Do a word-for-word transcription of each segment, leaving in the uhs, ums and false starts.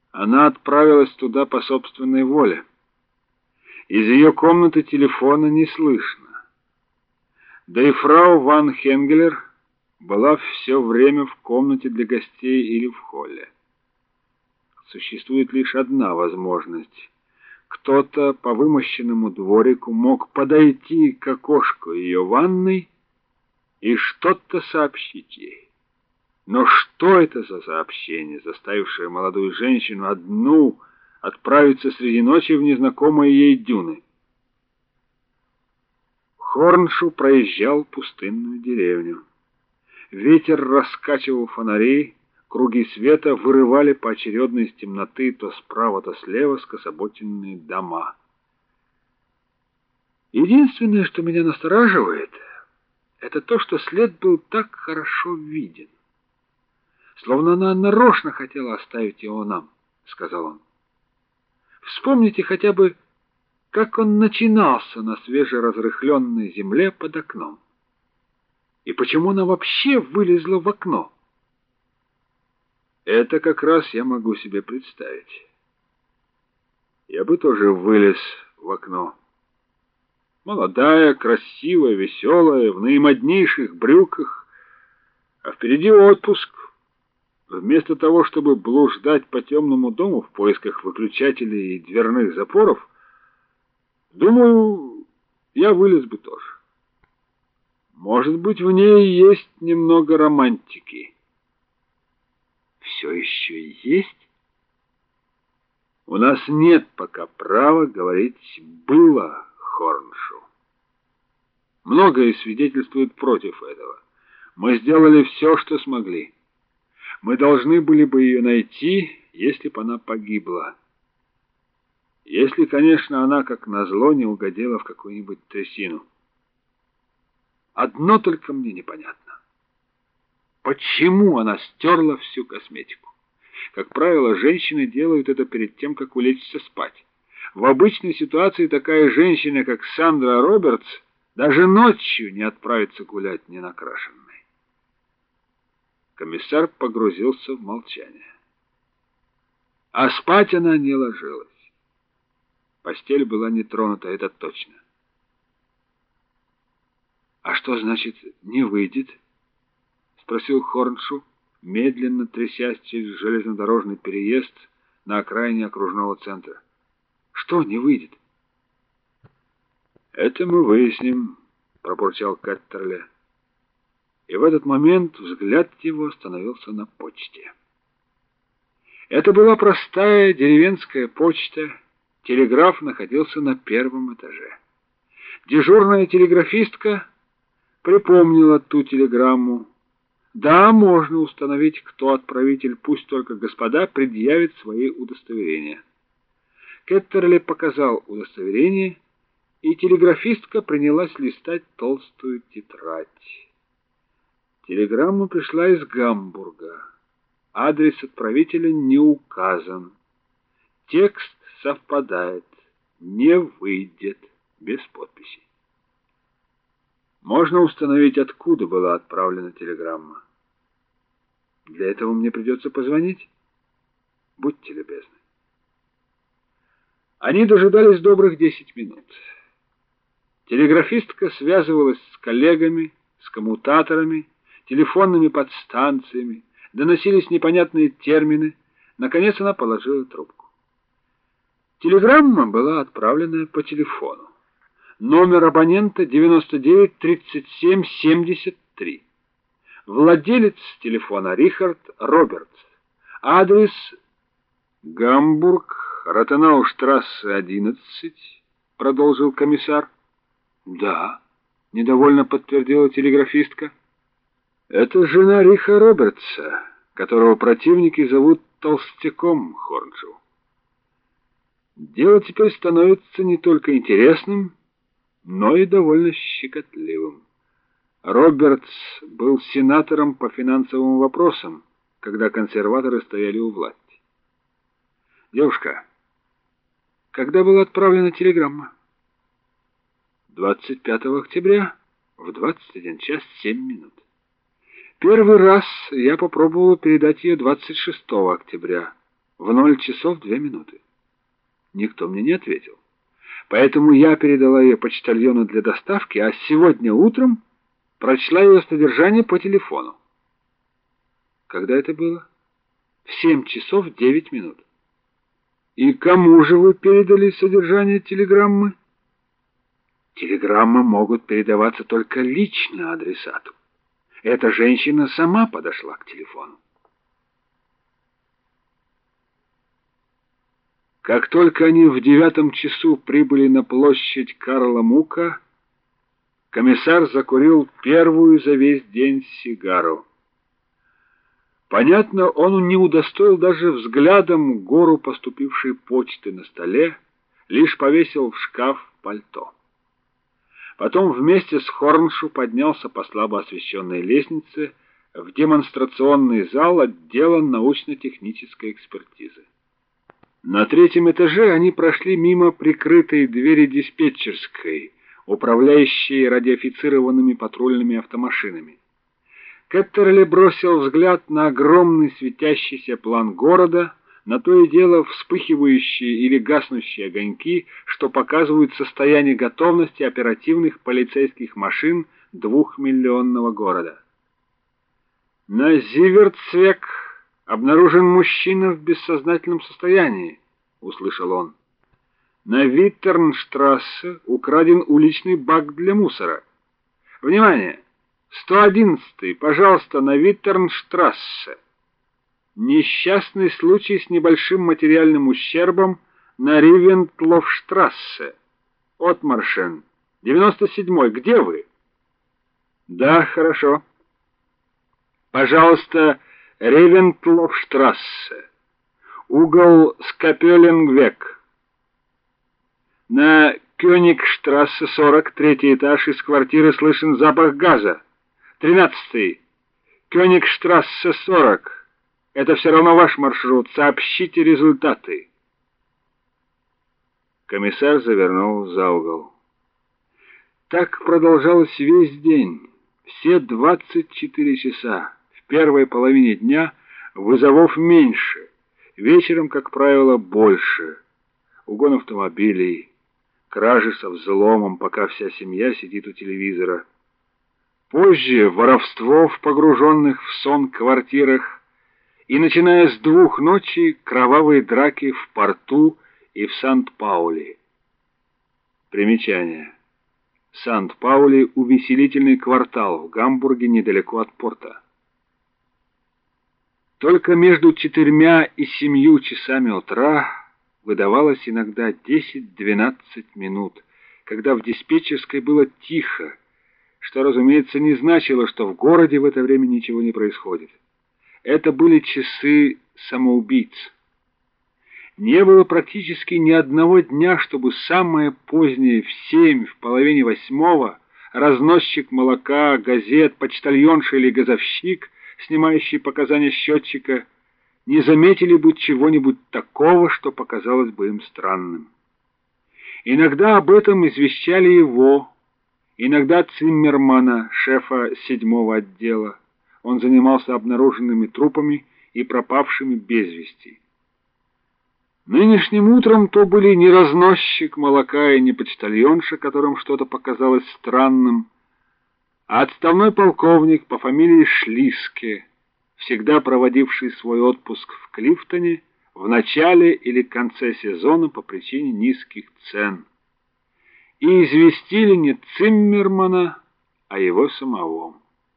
Она отправилась туда по собственной воле. Из ее комнаты телефона не слышно. Да и фрау ван Хенгелер была все время в комнате для гостей или в холле. Существует лишь одна возможность. Кто-то по вымощенному дворику мог подойти к окошку ее ванной и что-то сообщить ей. Но что это за сообщение, заставившее молодую женщину одну отправиться среди ночи в незнакомые ей дюны? Хорншу проезжал пустынную деревню. Ветер раскачивал фонари, круги света вырывали поочередно из темноты то справа, то слева скособоченные дома. Единственное, что меня настораживает, это то, что след был так хорошо виден. Словно она нарочно хотела оставить его нам, — сказал он. Вспомните хотя бы, как он начинался на свежеразрыхленной земле под окном. И почему она вообще вылезла в окно? Это как раз я могу себе представить. Я бы тоже вылез в окно. Молодая, красивая, веселая, в наимоднейших брюках, а впереди отпуск. Вместо того, чтобы блуждать по темному дому в поисках выключателей и дверных запоров, думаю, я вылез бы тоже. Может быть, в ней есть немного романтики. Все еще есть? У нас нет пока права говорить «было» Хорншу. Многое свидетельствует против этого. Мы сделали все, что смогли. Мы должны были бы ее найти, если бы она погибла. Если, конечно, она, как назло, не угодила в какую-нибудь трясину. Одно только мне непонятно. Почему она стерла всю косметику? Как правило, женщины делают это перед тем, как улечься спать. В обычной ситуации такая женщина, как Сандра Робертс, даже ночью не отправится гулять ненакрашенной. Комиссар погрузился в молчание. А спать она не ложилась. Постель была не тронута, это точно. «А что значит «не выйдет»?» — спросил Хорншу, медленно трясясь через железнодорожный переезд на окраине окружного центра. «Что не выйдет?» «Это мы выясним», — пробурчал Кеттерле. И в этот момент взгляд его остановился на почте. Это была простая деревенская почта. Телеграф находился на первом этаже. Дежурная телеграфистка припомнила ту телеграмму. Да, можно установить, кто отправитель, пусть только господа предъявят свои удостоверения. Кеттерле показал удостоверение, и телеграфистка принялась листать толстую тетрадь. Телеграмма пришла из Гамбурга. Адрес отправителя не указан. Текст совпадает. Не выйдет. Без подписи. Можно установить, откуда была отправлена телеграмма. Для этого мне придется позвонить. Будьте любезны. Они дожидались добрых десять минут. Телеграфистка связывалась с коллегами, с коммутаторами, телефонными подстанциями, доносились непонятные термины. Наконец она положила трубку. Телеграмма была отправлена по телефону. Номер абонента девяносто девять тридцать семь семьдесят три. Владелец телефона Рихард Робертс. Адрес Гамбург, Ротенауштрассе одиннадцать, продолжил комиссар. Да, недовольно подтвердила телеграфистка. Это жена Риха Робертса, которого противники зовут Толстяком Хорншу. Дело теперь становится не только интересным, но и довольно щекотливым. Робертс был сенатором по финансовым вопросам, когда консерваторы стояли у власти. Девушка, когда была отправлена телеграмма? двадцать пятого октября в двадцать один час семь минут. Первый раз я попробовала передать ее двадцать шестого октября в ноль часов две минуты. Никто мне не ответил. Поэтому я передала ее почтальону для доставки, а сегодня утром прочла ее содержание по телефону. Когда это было? В семь часов девять минут. И кому же вы передали содержание телеграммы? Телеграммы могут передаваться только лично адресату. Эта женщина сама подошла к телефону. Как только они в девятом часу прибыли на площадь Карла Мука, комиссар закурил первую за весь день сигару. Понятно, он не удостоил даже взглядом гору поступившей почты на столе, лишь повесил в шкаф пальто. Потом вместе с Хорншу поднялся по слабо освещенной лестнице в демонстрационный зал отдела научно-технической экспертизы. На третьем этаже они прошли мимо прикрытой двери диспетчерской, управляющей радиофицированными патрульными автомашинами. Кеттерли бросил взгляд на огромный светящийся план города, на то и дело вспыхивающие или гаснущие огоньки, что показывают состояние готовности оперативных полицейских машин двухмиллионного города. На Зиверцвек обнаружен мужчина в бессознательном состоянии, услышал он. На Виттернштрассе украден уличный бак для мусора. Внимание! сто одиннадцатый, пожалуйста, на Виттернштрассе. Несчастный случай с небольшим материальным ущербом на Ривентлофштрассе. Отмаршен. девяносто седьмой, где вы? Да, хорошо. Пожалуйста, Ривентлофштрассе. Угол Скапеленгвек. На Кёнигштрассе сорок, третий этаж, из квартиры слышен запах газа. тринадцатый. Кёнигштрассе сорок. Это все равно ваш маршрут. Сообщите результаты. Комиссар завернул за угол. Так продолжалось весь день. Все двадцать четыре часа. В первой половине дня вызовов меньше. Вечером, как правило, больше. Угон автомобилей, кражи со взломом, пока вся семья сидит у телевизора. Позже воровство в погруженных в сон квартирах. И начиная с двух ночи кровавые драки в порту и в Сант-Паули. Примечание. Сант-Паули — увеселительный квартал в Гамбурге недалеко от порта. Только между четырьмя и семью часами утра выдавалось иногда десять-двенадцать минут, когда в диспетчерской было тихо, что, разумеется, не значило, что в городе в это время ничего не происходит. Это были часы самоубийц. Не было практически ни одного дня, чтобы самое позднее, в семь, в половине восьмого, разносчик молока, газет, почтальонша или газовщик, снимающий показания счетчика, не заметили бы чего-нибудь такого, что показалось бы им странным. Иногда об этом извещали его, иногда Циммермана, шефа седьмого отдела. Он занимался обнаруженными трупами и пропавшими без вести. Нынешним утром то были не разносчик молока и не почтальонша, которым что-то показалось странным, а отставной полковник по фамилии Шлиске, всегда проводивший свой отпуск в Клифтоне в начале или конце сезона по причине низких цен. И известили не Циммермана, а его самого.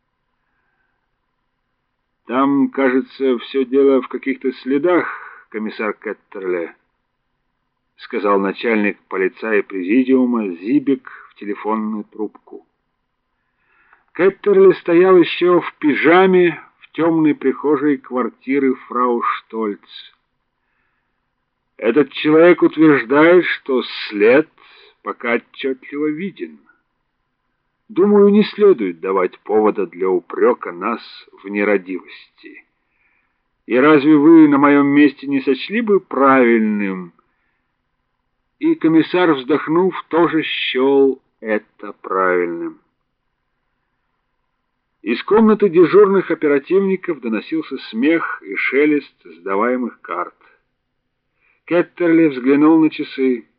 Там, кажется, все дело в каких-то следах, комиссар Кеттерли, сказал начальник полицая президиума Зибек в телефонную трубку. Кеттерли стоял еще в пижаме в темной прихожей квартиры фрау Штольц. Этот человек утверждает, что след пока отчетливо виден. Думаю, не следует давать повода для упрека нас в нерадивости. И разве вы на моем месте не сочли бы правильным? И комиссар, вздохнув, тоже счел это правильным. Из комнаты дежурных оперативников доносился смех и шелест сдаваемых карт. Кеттерли взглянул на часы.